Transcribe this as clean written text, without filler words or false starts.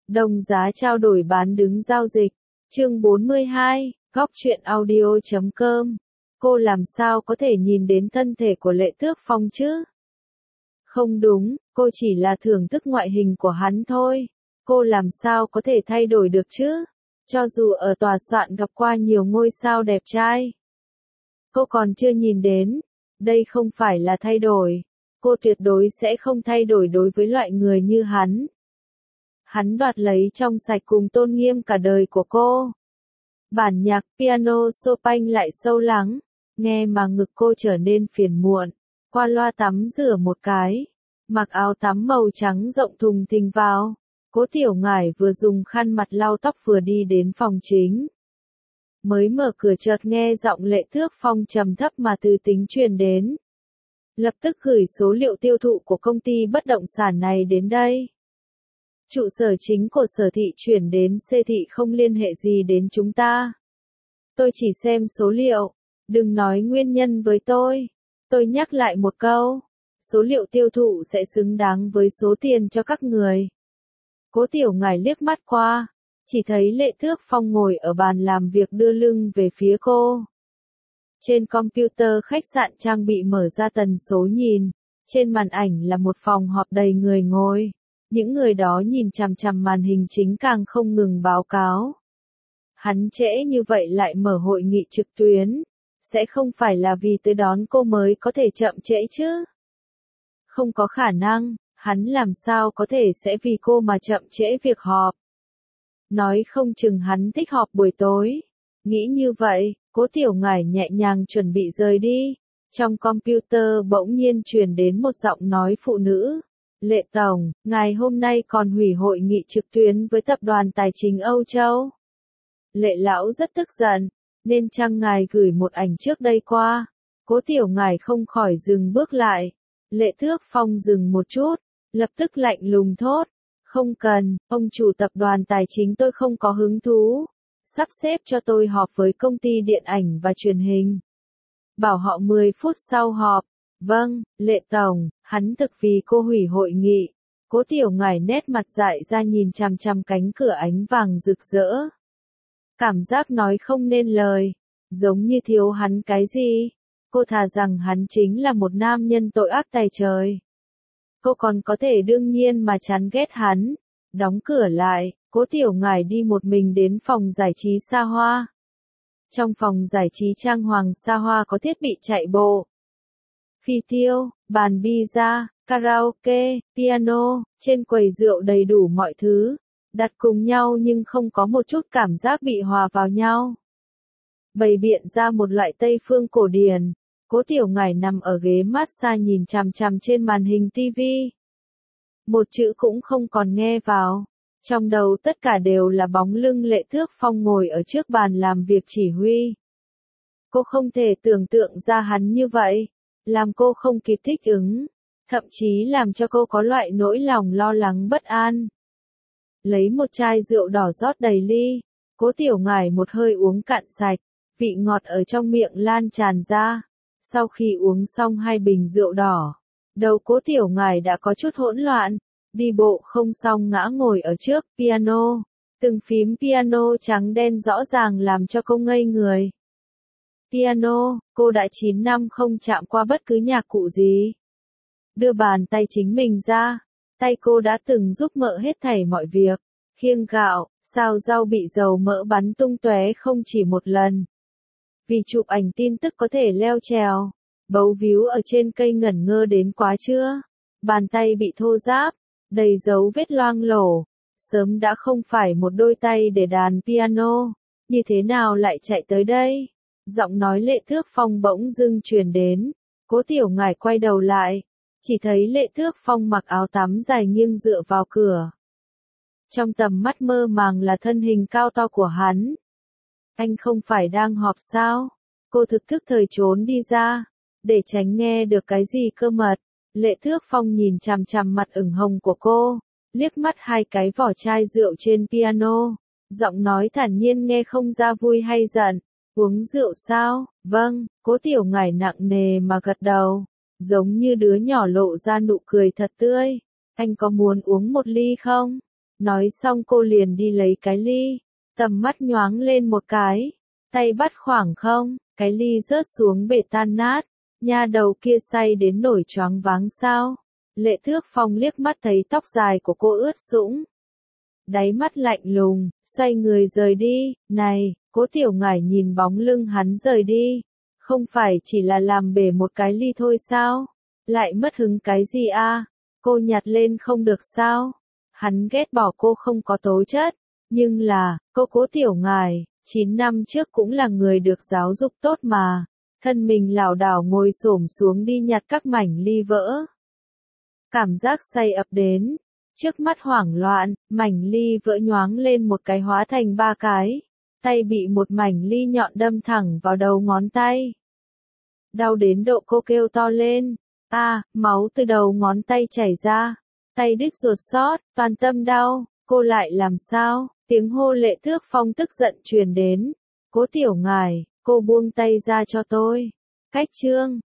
Đồng giá trao đổi bán đứng giao dịch. Chương 42, Góc truyện audio.com. Cô làm sao có thể nhìn đến thân thể của Lệ Tước Phong chứ? Không đúng, cô chỉ là thưởng thức ngoại hình của hắn thôi. Cô làm sao có thể thay đổi được chứ? Cho dù ở tòa soạn gặp qua nhiều ngôi sao đẹp trai, cô còn chưa nhìn đến. Đây không phải là thay đổi. Cô tuyệt đối sẽ không thay đổi đối với loại người như hắn. Hắn đoạt lấy trong sạch cùng tôn nghiêm cả đời của cô. Bản nhạc piano Chopin lại sâu lắng, nghe mà ngực cô trở nên phiền muộn. Qua loa tắm rửa một cái, mặc áo tắm màu trắng rộng thùng thình vào. Cố Tiểu Ngải vừa dùng khăn mặt lau tóc vừa đi đến phòng chính. Mới mở cửa chợt nghe giọng Lệ Tước Phong trầm thấp mà từ tính truyền đến. Lập tức gửi số liệu tiêu thụ của công ty bất động sản này đến đây. Trụ sở chính của sở thị chuyển đến C thị không liên hệ gì đến chúng ta. Tôi chỉ xem số liệu, đừng nói nguyên nhân với tôi. Tôi nhắc lại một câu, số liệu tiêu thụ sẽ xứng đáng với số tiền cho các người. Cố Tiểu Ngải liếc mắt qua, chỉ thấy Lệ Tước Phong ngồi ở bàn làm việc đưa lưng về phía cô. Trên computer khách sạn trang bị mở ra tần số nhìn, trên màn ảnh là một phòng họp đầy người ngồi. Những người đó nhìn chằm chằm màn hình chính càng không ngừng báo cáo. Hắn trễ như vậy lại mở hội nghị trực tuyến, sẽ không phải là vì tới đón cô mới có thể chậm trễ chứ? Không có khả năng, hắn làm sao có thể sẽ vì cô mà chậm trễ việc họp. Nói không chừng hắn thích họp buổi tối. Nghĩ như vậy, Cố Tiểu Ngải nhẹ nhàng chuẩn bị rời đi. Trong computer bỗng nhiên truyền đến một giọng nói phụ nữ. Lệ Tổng, ngài hôm nay còn hủy hội nghị trực tuyến với tập đoàn tài chính Âu Châu. Lệ Lão rất tức giận, nên chăng ngài gửi một ảnh trước đây qua. Cố Tiểu Ngải không khỏi dừng bước lại. Lệ Tước Phong dừng một chút, lập tức lạnh lùng thốt. Không cần, ông chủ tập đoàn tài chính tôi không có hứng thú. Sắp xếp cho tôi họp với công ty điện ảnh và truyền hình. Bảo họ 10 phút sau họp. Vâng, Lệ Tổng, hắn thực vì cô hủy hội nghị. Cố Tiểu Ngải nét mặt dại ra nhìn chằm chằm cánh cửa ánh vàng rực rỡ. Cảm giác nói không nên lời, giống như thiếu hắn cái gì. Cô thà rằng hắn chính là một nam nhân tội ác tày trời. Cô còn có thể đương nhiên mà chán ghét hắn. Đóng cửa lại, Cố Tiểu Ngải đi một mình đến phòng giải trí xa hoa. Trong phòng giải trí trang hoàng xa hoa có thiết bị chạy bộ, phi tiêu, bàn pizza, karaoke, piano, trên quầy rượu đầy đủ mọi thứ, đặt cùng nhau nhưng không có một chút cảm giác bị hòa vào nhau. Bày biện ra một loại Tây phương cổ điển. Cố Tiểu Ngải nằm ở ghế massage nhìn chằm chằm trên màn hình TV. Một chữ cũng không còn nghe vào. Trong đầu tất cả đều là bóng lưng Lệ Tước Phong ngồi ở trước bàn làm việc chỉ huy. Cô không thể tưởng tượng ra hắn như vậy, làm cô không kịp thích ứng, thậm chí làm cho cô có loại nỗi lòng lo lắng bất an. Lấy một chai rượu đỏ rót đầy ly, Cố Tiểu Ngải một hơi uống cạn sạch, vị ngọt ở trong miệng lan tràn ra. Sau khi uống xong 2 bình rượu đỏ, đầu Cố Tiểu Ngải đã có chút hỗn loạn, đi bộ không xong ngã ngồi ở trước piano, từng phím piano trắng đen rõ ràng làm cho cô ngây người. Piano, cô đã 9 năm không chạm qua bất cứ nhạc cụ gì. Đưa bàn tay chính mình ra, tay cô đã từng giúp mợ hết thảy mọi việc, khiêng gạo, xào rau bị dầu mỡ bắn tung tóe không chỉ một lần. Vì chụp ảnh tin tức có thể leo trèo, bấu víu ở trên cây ngẩn ngơ đến quá chưa? Bàn tay bị thô ráp, đầy dấu vết loang lổ, sớm đã không phải một đôi tay để đàn piano, như thế nào lại chạy tới đây? Giọng nói Lệ Tước Phong bỗng dưng truyền đến. Cố Tiểu Ngải quay đầu lại, chỉ thấy Lệ Tước Phong mặc áo tắm dài nghiêng dựa vào cửa. Trong tầm mắt mơ màng là thân hình cao to của hắn. Anh không phải đang họp sao? Cô thực thức thời trốn đi ra, để tránh nghe được cái gì cơ mật. Lệ Tước Phong nhìn chằm chằm mặt ửng hồng của cô, liếc mắt 2 cái vỏ chai rượu trên piano, giọng nói thản nhiên nghe không ra vui hay giận. Uống rượu sao? Vâng, Cố Tiểu Ngải nặng nề mà gật đầu, giống như đứa nhỏ lộ ra nụ cười thật tươi. Anh có muốn uống một ly không? Nói xong cô liền đi lấy cái ly, tầm mắt nhoáng lên một cái, tay bắt khoảng không, cái ly rớt xuống bể tan nát, nha đầu kia say đến nổi choáng váng sao. Lệ Thước Phong liếc mắt thấy tóc dài của cô ướt sũng. Đáy mắt lạnh lùng, xoay người rời đi, này, Cố Tiểu Ngải nhìn bóng lưng hắn rời đi. Không phải chỉ là làm bể một cái ly thôi sao? Lại mất hứng cái gì a? Cô nhặt lên không được sao? Hắn ghét bỏ cô không có tố chất, nhưng là, cô Cố Tiểu Ngải, 9 năm trước cũng là người được giáo dục tốt mà. Thân mình lảo đảo ngồi xổm xuống đi nhặt các mảnh ly vỡ. Cảm giác say ập đến, trước mắt hoảng loạn, mảnh ly vỡ nhoáng lên một cái hóa thành 3 cái. Tay bị một mảnh ly nhọn đâm thẳng vào đầu ngón tay. Đau đến độ cô kêu to lên. Máu từ đầu ngón tay chảy ra. Tay đứt ruột xót, toàn tâm đau. Cô lại làm sao? Tiếng hô Lệ Thước Phong tức giận truyền đến. Cố Tiểu Ngải, cô buông tay ra cho tôi. Cách chương